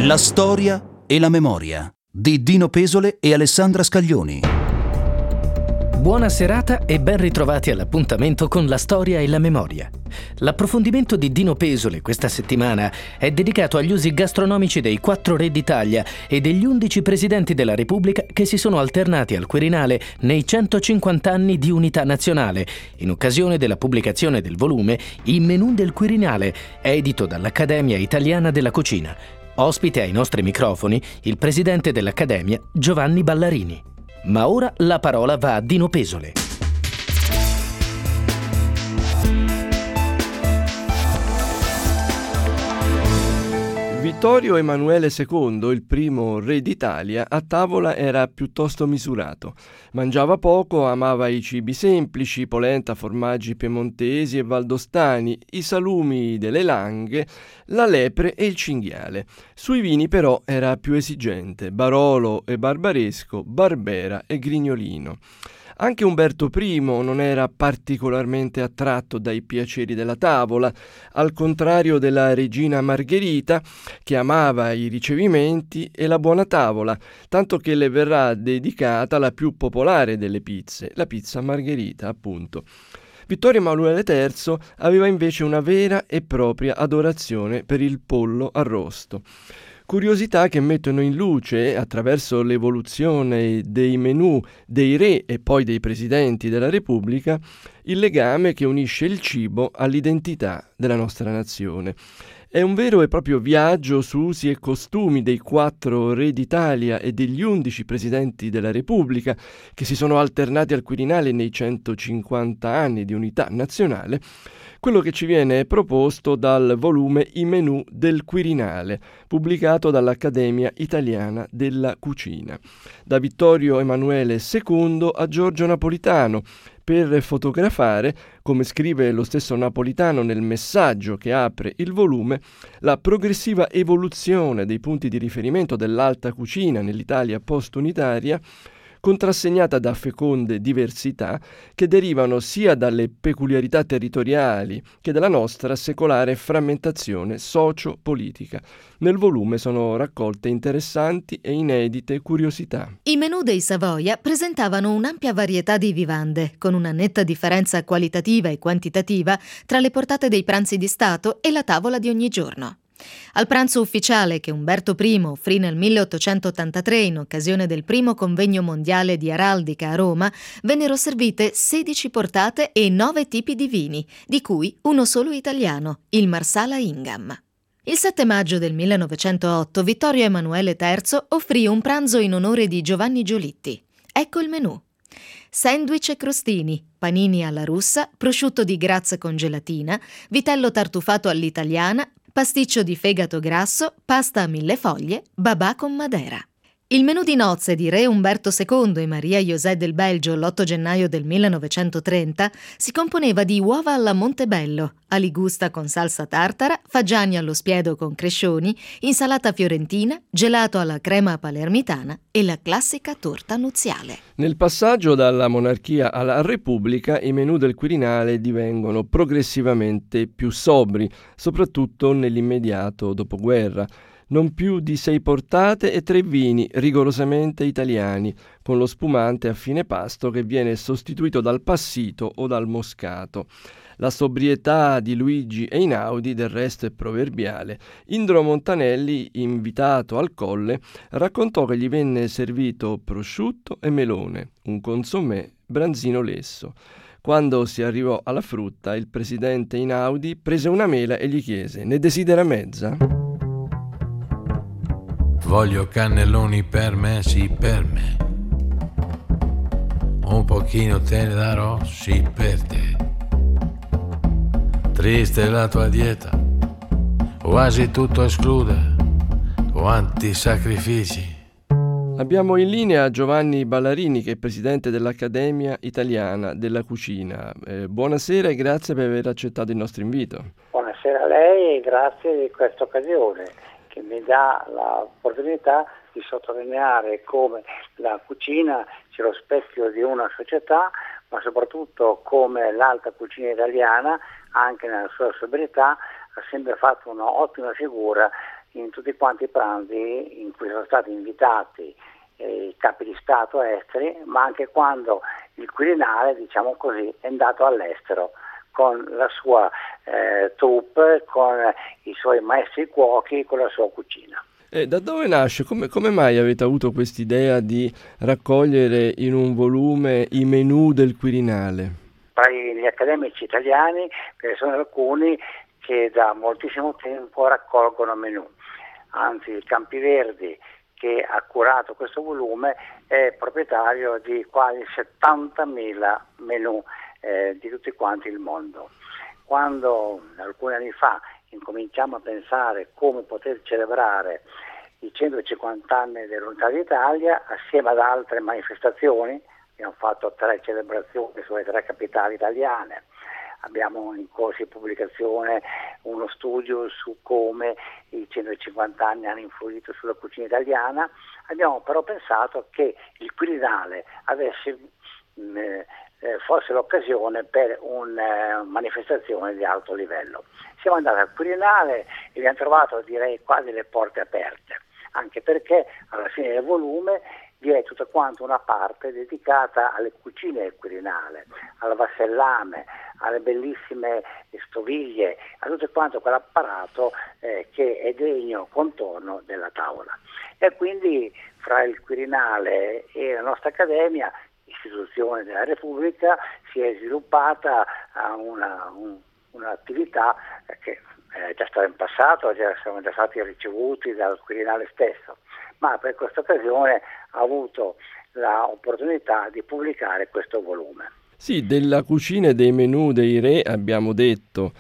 La storia e la memoria di Dino Pesole e Alessandra Scaglioni. Buona serata e ben ritrovati all'appuntamento con la storia e la memoria. L'approfondimento di Dino Pesole questa settimana è dedicato agli usi gastronomici dei 4 re d'Italia e degli 11 presidenti della Repubblica che si sono alternati al Quirinale nei 150 anni di unità nazionale, in occasione della pubblicazione del volume I menù del Quirinale, edito dall'Accademia Italiana della Cucina. Ospite ai nostri microfoni il presidente dell'Accademia Giovanni Ballarini. Ma ora la parola va a Dino Pesole. Vittorio Emanuele II, il primo re d'Italia, a tavola era piuttosto misurato. Mangiava poco, amava i cibi semplici, polenta, formaggi piemontesi e valdostani, i salumi delle Langhe, la lepre e il cinghiale. Sui vini però era più esigente: Barolo e Barbaresco, Barbera e Grignolino. Anche Umberto I non era particolarmente attratto dai piaceri della tavola, al contrario della regina Margherita, che amava i ricevimenti e la buona tavola, tanto che le verrà dedicata la più popolare delle pizze, la pizza Margherita, appunto. Vittorio Emanuele III aveva invece una vera e propria adorazione per il pollo arrosto. Curiosità che mettono in luce, attraverso l'evoluzione dei menù dei re e poi dei presidenti della Repubblica, il legame che unisce il cibo all'identità della nostra nazione. È un vero e proprio viaggio su usi e costumi dei 4 re d'Italia e degli 11 presidenti della Repubblica che si sono alternati al Quirinale nei 150 anni di unità nazionale, quello che ci viene proposto dal volume I menù del Quirinale, pubblicato dall'Accademia Italiana della Cucina. Da Vittorio Emanuele II a Giorgio Napolitano, per fotografare, come scrive lo stesso Napolitano nel messaggio che apre il volume, la progressiva evoluzione dei punti di riferimento dell'alta cucina nell'Italia post-unitaria, contrassegnata da feconde diversità che derivano sia dalle peculiarità territoriali che dalla nostra secolare frammentazione socio-politica. Nel volume sono raccolte interessanti e inedite curiosità. I menù dei Savoia presentavano un'ampia varietà di vivande, con una netta differenza qualitativa e quantitativa tra le portate dei pranzi di Stato e la tavola di ogni giorno. Al pranzo ufficiale che Umberto I offrì nel 1883 in occasione del primo convegno mondiale di araldica a Roma, vennero servite 16 portate e 9 tipi di vini, di cui uno solo italiano, il Marsala Ingham. Il 7 maggio del 1908 Vittorio Emanuele III offrì un pranzo in onore di Giovanni Giolitti. Ecco il menù: sandwich e crostini, panini alla russa, prosciutto di Graz con gelatina, vitello tartufato all'italiana, pasticcio di fegato grasso, pasta a 1000 foglie, babà con madera. Il menù di nozze di re Umberto II e Maria José del Belgio l'8 gennaio del 1930 si componeva di uova alla Montebello, aligusta con salsa tartara, fagiani allo spiedo con crescioni, insalata fiorentina, gelato alla crema palermitana e la classica torta nuziale. Nel passaggio dalla monarchia alla Repubblica i menù del Quirinale divengono progressivamente più sobri, soprattutto nell'immediato dopoguerra. Non più di 6 portate e 3 vini rigorosamente italiani, con lo spumante a fine pasto che viene sostituito dal passito o dal moscato. La sobrietà di Luigi Einaudi, del resto, è proverbiale. Indro Montanelli, invitato al Colle, raccontò che gli venne servito prosciutto e melone, un consommé branzino lesso. Quando si arrivò alla frutta, il presidente Einaudi prese una mela e gli chiese: «Ne desidera mezza?» Voglio cannelloni per me, sì per me. Un pochino te ne darò, sì per te. Triste la tua dieta, quasi tutto esclude. Quanti sacrifici. Abbiamo in linea Giovanni Ballarini, che è presidente dell'Accademia Italiana della Cucina. Buonasera e grazie per aver accettato il nostro invito. Buonasera a lei e grazie di questa occasione che mi dà l'opportunità di sottolineare come la cucina sia lo specchio di una società, ma soprattutto come l'alta cucina italiana, anche nella sua sobrietà, ha sempre fatto un'ottima figura in tutti quanti i pranzi in cui sono stati invitati i capi di Stato esteri, ma anche quando il Quirinale, diciamo così, è andato all'estero con la sua troupe, con i suoi maestri cuochi, con la sua cucina. E da dove nasce? Come mai avete avuto quest'idea di raccogliere in un volume i menù del Quirinale? Tra gli accademici italiani ce ne sono alcuni che da moltissimo tempo raccolgono menù. Anzi, il Campiverdi, che ha curato questo volume, è proprietario di quasi 70.000 menù di tutti quanti il mondo. Quando alcuni anni fa incominciamo a pensare come poter celebrare i 150 anni dell'Unità d'Italia, assieme ad altre manifestazioni, abbiamo fatto 3 celebrazioni sulle 3 capitali italiane, abbiamo in corso di pubblicazione uno studio su come i 150 anni hanno influito sulla cucina italiana. Abbiamo però pensato che il Quirinale fosse l'occasione per una manifestazione di alto livello. Siamo andati al Quirinale e abbiamo trovato, direi, quasi le porte aperte, anche perché alla fine del volume vi è tutta quanto una parte dedicata alle cucine del Quirinale, al vasellame, alle bellissime stoviglie, a tutto quanto quell'apparato che è degno contorno della tavola. E quindi fra il Quirinale e la nostra accademia, istituzione della Repubblica, si è sviluppata un'attività che è già stata in passato, siamo già stati ricevuti dal Quirinale stesso, ma per questa occasione ha avuto l'opportunità di pubblicare questo volume. Sì, della cucina e dei menù dei re abbiamo detto,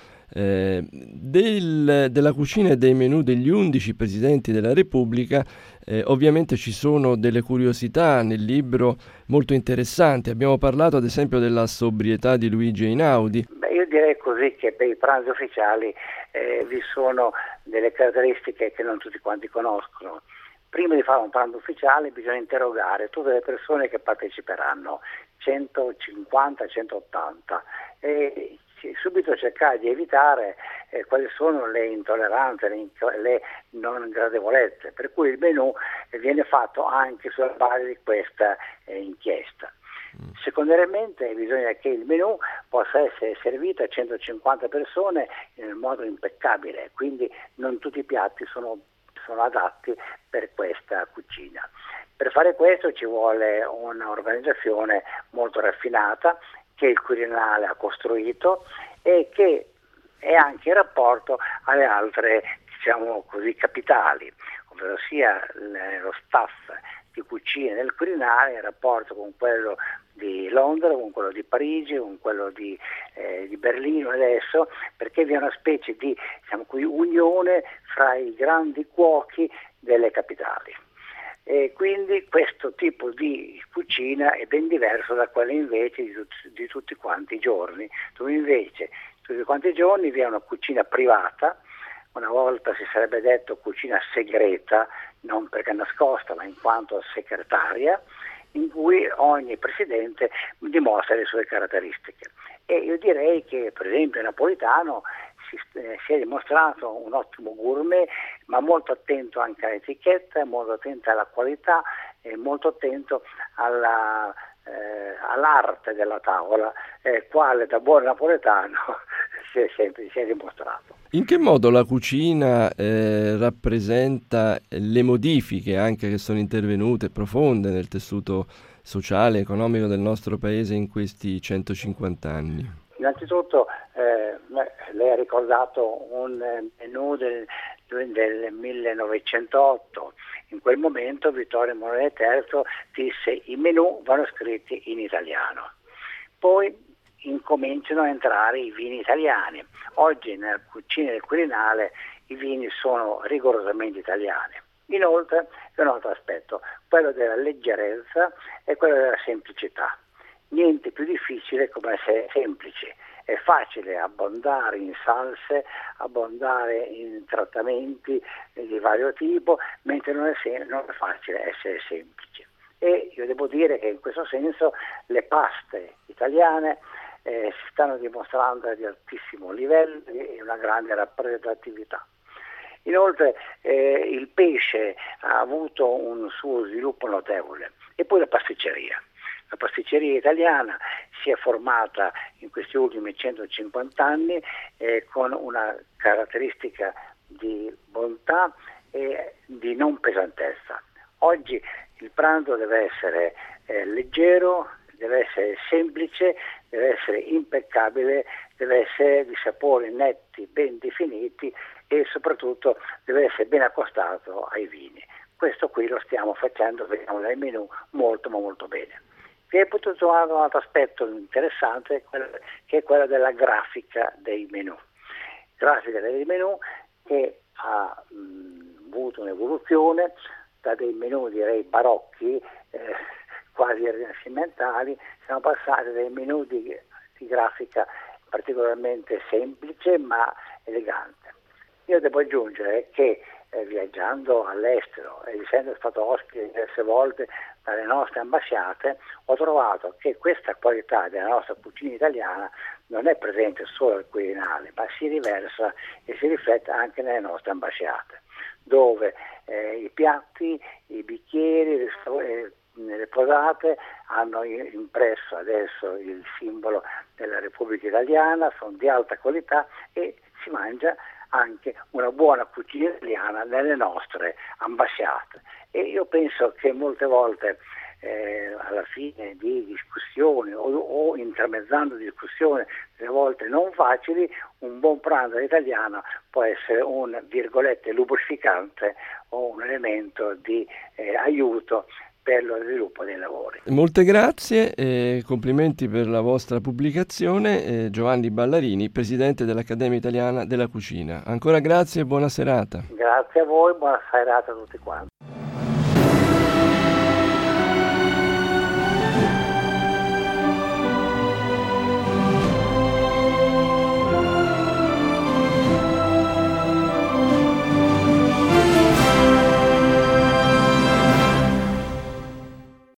della cucina e dei menù degli 11 presidenti della Repubblica, ovviamente ci sono delle curiosità nel libro molto interessanti. Abbiamo parlato ad esempio della sobrietà di Luigi Einaudi. Io direi così che per i pranzi ufficiali vi sono delle caratteristiche che non tutti quanti conoscono. Prima di fare un pranzo ufficiale bisogna interrogare tutte le persone che parteciperanno, 150, 180, e subito cercare di evitare quali sono le intolleranze, le non gradevolezze, per cui il menù viene fatto anche sulla base di questa inchiesta. Secondariamente bisogna che il menù possa essere servito a 150 persone in modo impeccabile, quindi non tutti i piatti sono adatti per questa cucina. Per fare questo ci vuole un'organizzazione molto raffinata che il Quirinale ha costruito e che è anche in rapporto alle altre, diciamo così, capitali, ovvero sia lo staff di cucina del Quirinale in rapporto con quello di Londra, con quello di Parigi, con quello di Berlino adesso, perché vi è una specie di, diciamo così, unione fra i grandi cuochi delle capitali. E quindi questo tipo di cucina è ben diverso da quella invece di tutti quanti i giorni, dove invece tutti quanti i giorni vi è una cucina privata, una volta si sarebbe detto cucina segreta, non perché nascosta ma in quanto segretaria, in cui ogni presidente dimostra le sue caratteristiche. E io direi che per esempio Napolitano si è dimostrato un ottimo gourmet, ma molto attento anche all'etichetta, molto attento alla qualità e molto attento all'arte della tavola, quale da buon napoletano si è dimostrato. In che modo la cucina rappresenta le modifiche anche che sono intervenute profonde nel tessuto sociale e economico del nostro paese in questi 150 anni? Innanzitutto lei ha ricordato un menù del 1908. In quel momento Vittorio Emanuele III disse: i menù vanno scritti in italiano. Poi incominciano a entrare i vini italiani. Oggi nella cucina del Quirinale i vini sono rigorosamente italiani. Inoltre c'è un altro aspetto, quello della leggerezza e quello della semplicità. Niente più difficile come essere semplici. È facile abbondare in salse, abbondare in trattamenti di vario tipo, mentre non è facile essere semplici. E io devo dire che in questo senso le paste italiane si stanno dimostrando di altissimo livello e una grande rappresentatività. Inoltre il pesce ha avuto un suo sviluppo notevole, e poi la pasticceria. La pasticceria italiana si è formata in questi ultimi 150 anni con una caratteristica di bontà e di non pesantezza. Oggi il pranzo deve essere leggero, deve essere semplice, deve essere impeccabile, deve essere di sapori netti, ben definiti e soprattutto deve essere ben accostato ai vini. Questo qui lo stiamo facendo, vediamo dai menù, molto ma molto bene. Vi è potuto trovare un altro aspetto interessante, che è quello della grafica dei menù. Grafica dei menù che ha avuto un'evoluzione da dei menù, direi, barocchi, quasi rinascimentali, siamo passati a dei menù di grafica particolarmente semplice ma elegante. Io devo aggiungere che viaggiando all'estero e essendo stato ospite diverse volte dalle nostre ambasciate, ho trovato che questa qualità della nostra cucina italiana non è presente solo al Quirinale, ma si riversa e si riflette anche nelle nostre ambasciate, dove i piatti, i bicchieri, le posate hanno impresso adesso il simbolo della Repubblica Italiana, sono di alta qualità e si mangia anche una buona cucina italiana nelle nostre ambasciate. E io penso che molte volte alla fine di discussioni o intermezzando discussioni, delle volte non facili, un buon pranzo italiano può essere un virgolette lubrificante o un elemento di aiuto per lo sviluppo dei lavori. Molte grazie e complimenti per la vostra pubblicazione. Giovanni Ballarini, presidente dell'Accademia Italiana della Cucina. Ancora grazie e buona serata. Grazie a voi, buona serata a tutti quanti.